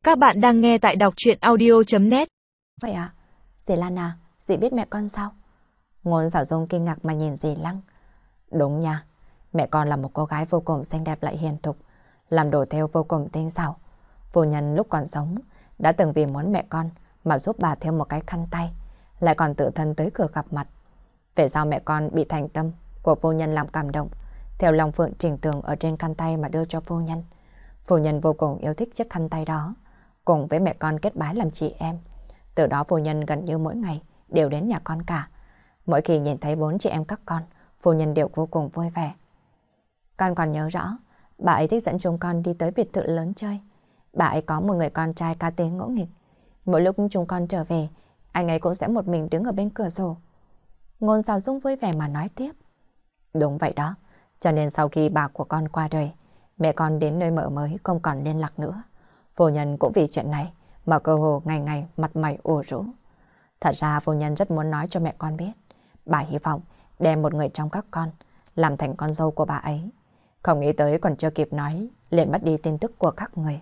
Các bạn đang nghe tại đọc truyện audio.net. Vậy à? Dì Lan à, dì biết mẹ con sao? Ngôn Sảo Dung kinh ngạc mà nhìn dì Lăng. Đúng nha, mẹ con là một cô gái vô cùng xinh đẹp lại hiền thục, làm đồ thêu vô cùng tinh xảo. Phu nhân lúc còn sống đã từng vì muốn mẹ con mà giúp bà thêu một cái khăn tay, lại còn tự thân tới cửa gặp mặt. Về sau mẹ con bị thành tâm của phu nhân làm cảm động, theo lòng phượng chỉnh tường ở trên khăn tay mà đưa cho phu nhân. Phu nhân vô cùng yêu thích chiếc khăn tay đó, cùng với mẹ con kết bái làm chị em. Từ đó phu nhân gần như mỗi ngày đều đến nhà con cả. Mỗi khi nhìn thấy 4 chị em các con, phu nhân đều vô cùng vui vẻ. Con còn nhớ rõ, bà ấy thích dẫn chúng con đi tới biệt thự lớn chơi. Bà ấy có một người con trai cá tính ngỗ nghịch. Mỗi lúc chúng con trở về, anh ấy cũng sẽ một mình đứng ở bên cửa sổ. Ngôn Sảo Dung vui vẻ mà nói tiếp. Đúng vậy đó, cho nên sau khi bà của con qua đời, mẹ con đến nơi mở mới không còn liên lạc nữa. Phu nhân cũng vì chuyện này mà cơ hồ ngày ngày mặt mày ủ rũ. Thật ra phu nhân rất muốn nói cho mẹ con biết, bà hy vọng đem một người trong các con làm thành con dâu của bà ấy. Không nghĩ tới còn chưa kịp nói, liền bắt đi tin tức của các người.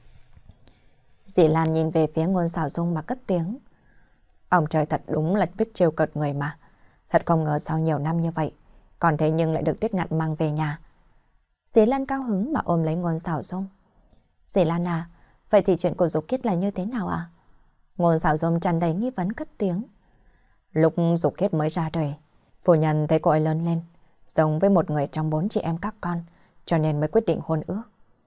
Dì Lan nhìn về phía Ngôn Sảo Dung mà cất tiếng. Ông trời thật đúng là biết trêu cợt người mà. Thật không ngờ sau nhiều năm như vậy, còn thế nhưng lại được Tuyết Ngạn mang về nhà. Dì Lan cao hứng mà ôm lấy Ngôn Sảo Dung. Dì Lan à, vậy thì chuyện của Dục Kiết là như thế nào ạ? Ngôn Sảo Dung tràn đầy nghi vấn cất tiếng. Lúc Dục Kiết mới ra đời, phu nhân thấy cô ấy lớn lên, giống với một người trong 4 chị em các con, cho nên mới quyết định hôn ước.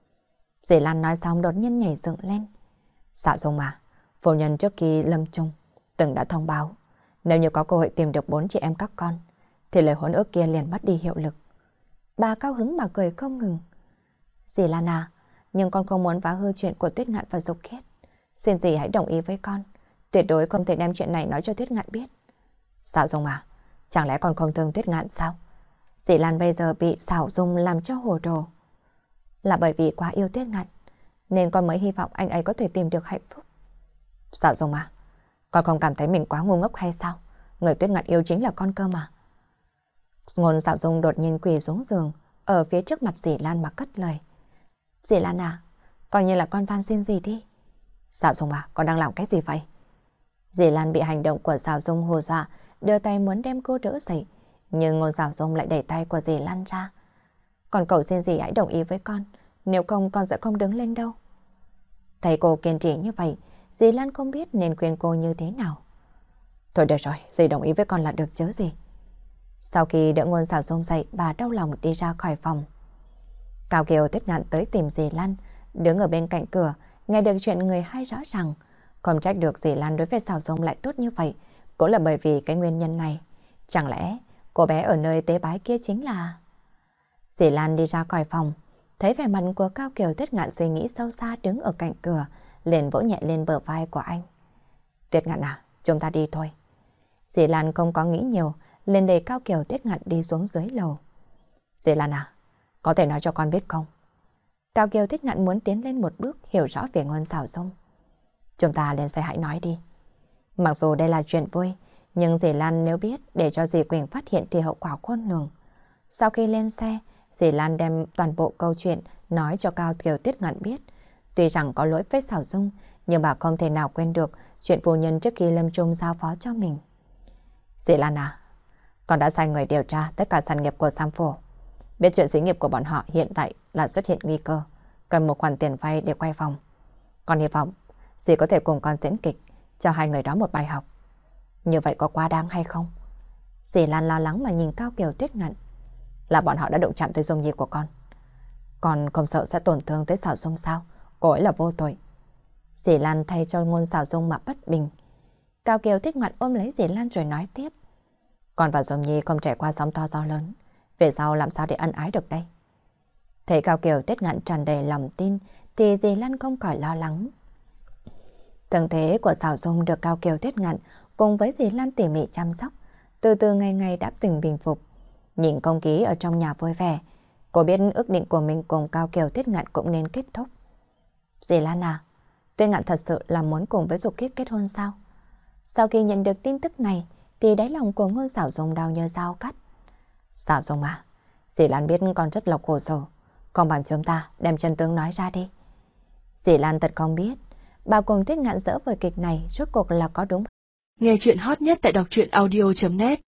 Dì Lan nói xong đột nhiên nhảy dựng lên. Sảo Dung à, phu nhân trước khi lâm chung từng đã thông báo, nếu như có cơ hội tìm được 4 chị em các con, thì lời hôn ước kia liền mất đi hiệu lực. Bà cao hứng mà cười không ngừng. Dì Lan à, nhưng con không muốn phá hư chuyện của Tuyết Ngạn và Dục Kiết. Xin dì hãy đồng ý với con, tuyệt đối không thể đem chuyện này nói cho Tuyết Ngạn biết. Sảo Dung à, chẳng lẽ con không thương Tuyết Ngạn sao? Dì Lan bây giờ bị Sảo Dung làm cho hồ đồ. Là bởi vì quá yêu Tuyết Ngạn, nên con mới hy vọng anh ấy có thể tìm được hạnh phúc. Sảo Dung à, con không cảm thấy mình quá ngu ngốc hay sao? Người Tuyết Ngạn yêu chính là con cơ mà. Ngôn Sảo Dung đột nhiên quỳ xuống giường, ở phía trước mặt dì Lan mà cất lời. Dì Lan à, coi như là con van xin dì đi. Sảo Dung à, con đang làm cái gì vậy? Dì Lan bị hành động của Sảo Dung hù dọa, đưa tay muốn đem cô đỡ dậy, nhưng Ngôn Sảo Dung lại đẩy tay của dì Lan ra. Con cầu xin dì hãy đồng ý với con, nếu không con sẽ không đứng lên đâu. Thấy cô kiên trì như vậy, dì Lan không biết nên khuyên cô như thế nào. Thôi được rồi, dì đồng ý với con là được chứ gì. Sau khi đỡ Ngôn Sảo Dung dậy, bà đau lòng đi ra khỏi phòng. Cao Kiều Tuyết Ngạn tới tìm dì Lan, đứng ở bên cạnh cửa, nghe được chuyện người hai rõ ràng. Không trách được dì Lan đối với Sảo Dung lại tốt như vậy, cũng là bởi vì cái nguyên nhân này. Chẳng lẽ cô bé ở nơi tế bái kia chính là... Dì Lan đi ra khỏi phòng, thấy vẻ mặt của Cao Kiều Tuyết Ngạn suy nghĩ sâu xa đứng ở cạnh cửa, liền vỗ nhẹ lên bờ vai của anh. Tuyết Ngạn à, chúng ta đi thôi. Dì Lan không có nghĩ nhiều, liền đẩy Cao Kiều Tuyết Ngạn đi xuống dưới lầu. Dì Lan à, có thể nói cho con biết không? Cao Kiều Tuyết Ngạn muốn tiến lên một bước hiểu rõ về Ngôn Sảo Dung. Chúng ta lên xe hãy nói đi. Mặc dù đây là chuyện vui, nhưng dì Lan nếu biết để cho dì Quỳnh phát hiện thì hậu quả khôn lường. Sau khi lên xe, dì Lan đem toàn bộ câu chuyện nói cho Cao Kiều Tuyết Ngạn biết. Tuy rằng có lỗi với Sảo Dung, nhưng bà không thể nào quên được chuyện phu nhân trước khi lâm chung giao phó cho mình. Dì Lan à, con đã sai người điều tra tất cả sản nghiệp của Sam Phổ. Biết chuyện xí nghiệp của bọn họ hiện tại là xuất hiện nguy cơ, cần một khoản tiền vay để quay vòng. Con hy vọng dì có thể cùng con diễn kịch, cho hai người đó một bài học. Như vậy có quá đáng hay không? Dì Lan lo lắng mà nhìn Cao Kiều Tuyết Ngạn. Là bọn họ đã động chạm tới Dung Nhi của con. Con không sợ sẽ tổn thương tới Sảo Dung sao? Cô ấy là vô tội. Dì Lan thay cho Ngôn Sảo Dung mà bất bình. Cao Kiều Tuyết Ngạn ôm lấy dì Lan rồi nói tiếp. Con và Dung Nhi không trải qua sóng to gió lớn, về sau làm sao để ân ái được đây? Thấy Cao Kiều Tuyết Ngạn tràn đầy lòng tin thì dì Lan không khỏi lo lắng. Thân thế của Sảo Dung được Cao Kiều Tuyết Ngạn cùng với dì Lan tỉ mỉ chăm sóc, từ từ ngày ngày đã từng bình phục. Nhìn không khí ở trong nhà vui vẻ, cô biết ước định của mình cùng Cao Kiều Tuyết Ngạn cũng nên kết thúc. Dì Lan à, Tuyết Ngạn thật sự là muốn cùng với Dục Kiết kết hôn sao? Sau khi nhận được tin tức này thì đáy lòng của Ngôn Sảo Dung đau như dao cắt. Sảo Dung à, dì Lan biết con rất là khổ sở, không bằng chúng ta đem chân tướng nói ra đi. Dì Lan thật không biết Bao cùng Tuyết Ngạn dỡ vở kịch này rốt cuộc là có đúng. Nghe chuyện hot nhất tại đọc truyện audio.net